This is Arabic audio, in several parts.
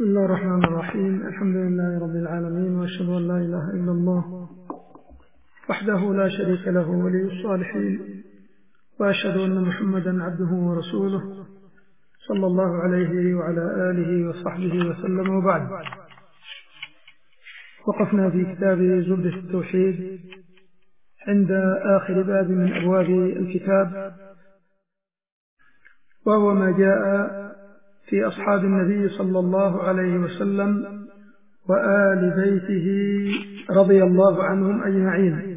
بسم الله الرحمن الرحيم. الحمد لله رب العالمين، وأشهد أن لا إله إلا الله وحده لا شريك له ولي الصالحين، وأشهد أن محمدا عبده ورسوله صلى الله عليه وعلى آله وصحبه وسلم. وبعد، وقفنا في كتاب زبدة التوحيد عند آخر باب من أبواب الكتاب، وهو ما جاء في أصحاب النبي صلى الله عليه وسلم وآل بيته رضي الله عنهم أجمعين.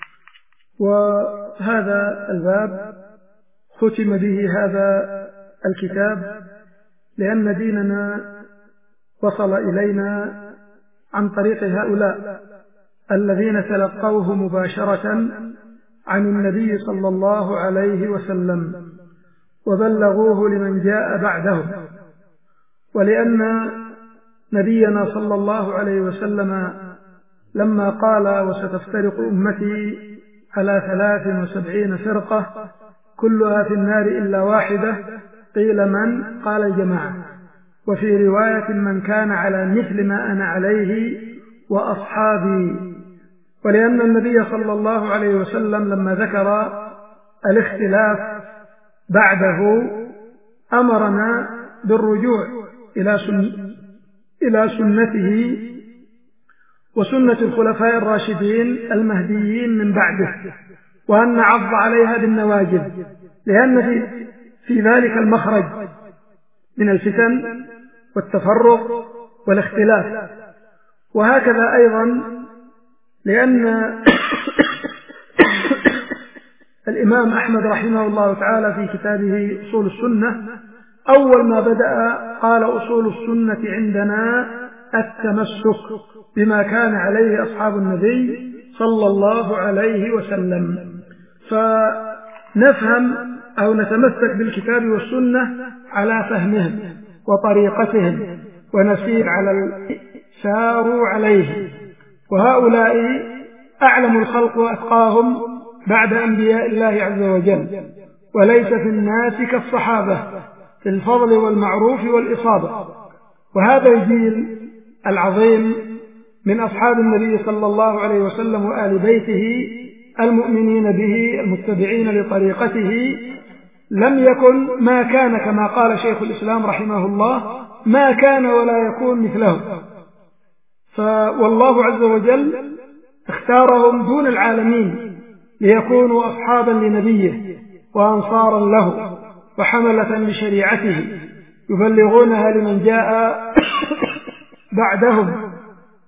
وهذا الباب ختم به هذا الكتاب لأن ديننا وصل إلينا عن طريق هؤلاء الذين تلقوه مباشرة عن النبي صلى الله عليه وسلم وبلغوه لمن جاء بعدهم. ولأن نبينا صلى الله عليه وسلم لما قال: وستفترق أمتي على 73 فرقة كلها في النار إلا واحدة، قيل من؟ قال: الجماعة. وفي رواية: من كان على مثل ما أنا عليه وأصحابي. ولأن النبي صلى الله عليه وسلم لما ذكر الاختلاف بعده أمرنا بالرجوع إلى سنته وسنة الخلفاء الراشدين المهديين من بعده، وأن نعض عليها بالنواجذ، لأن في ذلك المخرج من الفتن والتفرق والاختلاف. وهكذا أيضا لأن الإمام أحمد رحمه الله تعالى في كتابه أصول السنة أول ما بدأ قال: أصول السنة عندنا التمسك بما كان عليه أصحاب النبي صلى الله عليه وسلم. فنفهم أو نتمسك بالكتاب والسنة على فهمهم وطريقتهم ونسير على ساروا عليه. وهؤلاء أعلم الخلق وأتقاهم بعد أنبياء الله عز وجل، وليس في الناس كالصحابة في الفضل والمعروف والإصابة. وهذا الجيل العظيم من أصحاب النبي صلى الله عليه وسلم وآل بيته المؤمنين به المتبعين لطريقته لم يكن ما كان، كما قال شيخ الإسلام رحمه الله: ما كان ولا يكون مثله. والله عز وجل اختارهم دون العالمين ليكونوا أصحابا لنبيه وأنصارا له وحملة لشريعته يبلغونها لمن جاء بعدهم.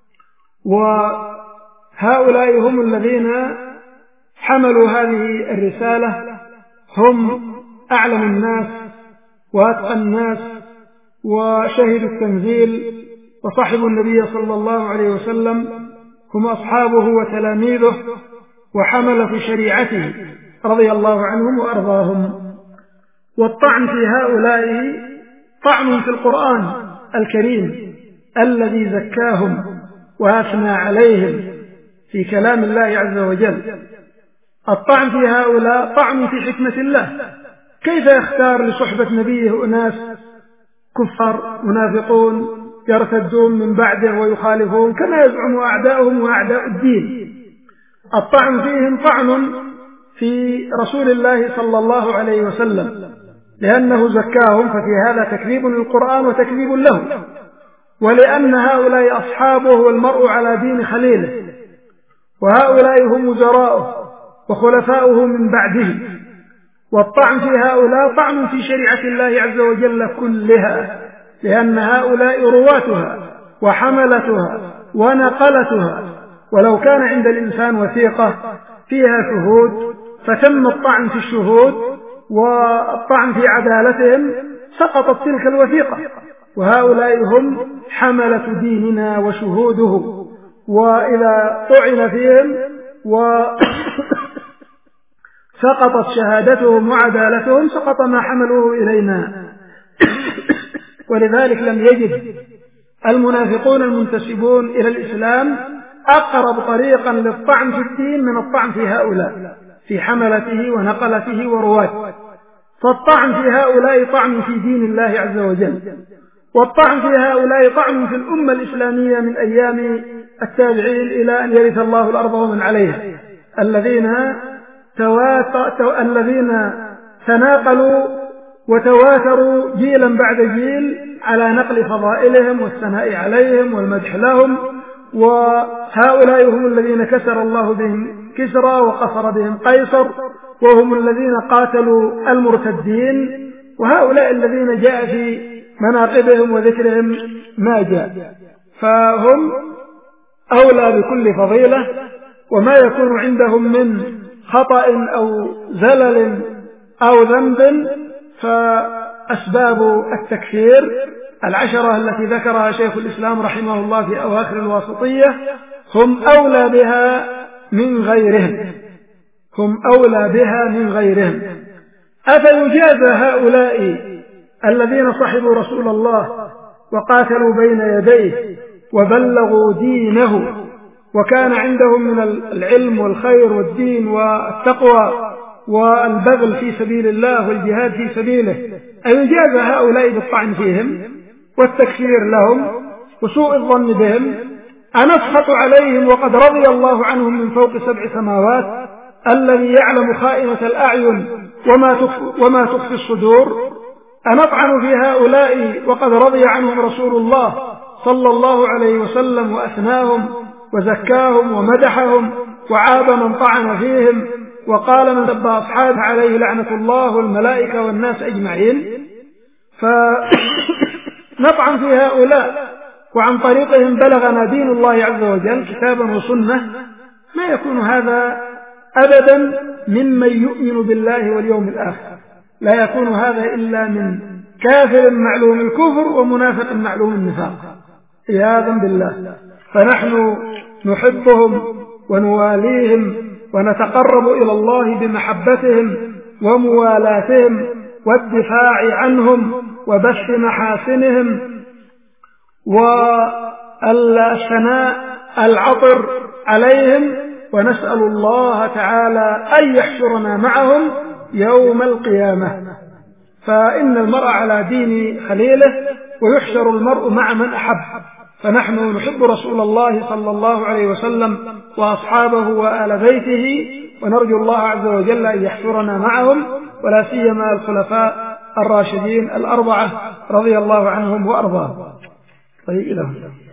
وهؤلاء هم الذين حملوا هذه الرسالة، هم أعلم الناس وأتقى الناس وشهدوا التنزيل وصحبوا النبي صلى الله عليه وسلم، هم أصحابه وتلاميذه وحملة شريعته رضي الله عنهم وأرضاهم. والطعن في هؤلاء طعن في القرآن الكريم الذي زكاهم وأثنى عليهم في كلام الله عز وجل. الطعن في هؤلاء طعن في حكمة الله. كيف يختار لصحبة نبيه أناس كفار منافقون يرتدون من بعده ويخالفون كما يزعم أعداؤهم وأعداء الدين؟ الطعن فيهم طعن في رسول الله صلى الله عليه وسلم، لأنه زكاهم، ففي هذا تكذيب للقرآن وتكذيب له. ولأن هؤلاء أصحابه والمرء على دين خليله، وهؤلاء هم وزراؤه وخلفاؤه من بعده. والطعن في هؤلاء طعن في شريعة الله عز وجل كلها، لأن هؤلاء رواتها وحملتها ونقلتها. ولو كان عند الإنسان وثيقة فيها شهود فتم الطعن في الشهود والطعن في عدالتهم سقطت تلك الوثيقة. وهؤلاء هم حملة ديننا وشهوده، وإذا طعن فيهم وسقطت شهادتهم وعدالتهم سقط ما حملوه إلينا. ولذلك لم يجد المنافقون المنتسبون إلى الإسلام أقرب طريقا للطعن في الدين من الطعن في هؤلاء في حملته ونقلته ورواته. فالطعن في هؤلاء طعن في دين الله عز وجل، والطعن في هؤلاء طعن في الأمة الإسلامية من أيام التابعين إلى أن يرث الله الأرض ومن عليها، الذين تناقلوا وتواتروا جيلا بعد جيل على نقل فضائلهم والثناء عليهم والمدح لهم. وهؤلاء هم الذين كسر الله بهم كسرى وقصر بهم قيصر، وهم الذين قاتلوا المرتدين، وهؤلاء الذين جاء في مناقبهم وذكرهم ما جاء، فهم أولى بكل فضيلة. وما يكون عندهم من خطأ أو زلل أو ذنب فأسباب التكفير 10 التي ذكرها شيخ الإسلام رحمه الله في أواخر الواسطية هم أولى بها من غيرهم. أفيجازى هؤلاء الذين صحبوا رسول الله وقاتلوا بين يديه وبلغوا دينه وكان عندهم من العلم والخير والدين والتقوى والبذل في سبيل الله والجهاد في سبيله، أيجازى هؤلاء بالطعن فيهم والتكفير لهم وسوء الظن بهم؟ أنسخط عليهم وقد رضي الله عنهم من فوق 7 سماوات الذي يعلم خائنة الأعين وما تخفي الصدور؟ أنطعن في هؤلاء وقد رضي عنهم رسول الله صلى الله عليه وسلم وأثناهم وزكاهم ومدحهم وعاب من طعن فيهم وقال من سب أصحابه عليه لعنة الله والملائكة والناس أجمعين؟ فنطعن في هؤلاء وعن طريقهم بلغنا دين الله عز وجل كتابا وسنة، ما يكون هذا أبدا ممن يؤمن بالله واليوم الآخر، لا يكون هذا إلا من كافر معلوم الكفر ومنافق معلوم النفاق عياذا بالله. فنحن نحبهم ونواليهم ونتقرب إلى الله بمحبتهم وموالاتهم والدفاع عنهم وبث محاسنهم والثناء العطر عليهم، ونسأل الله تعالى أن يحشرنا معهم يوم القيامة، فإن المرء على دين خليله ويحشر المرء مع من أحب. فنحن نحب رسول الله صلى الله عليه وسلم وأصحابه وآل بيته، ونرجو الله عز وجل أن يحشرنا معهم، ولا سيما الخلفاء الراشدين 4 رضي الله عنهم وأرضاهم. طيب إلى هنا.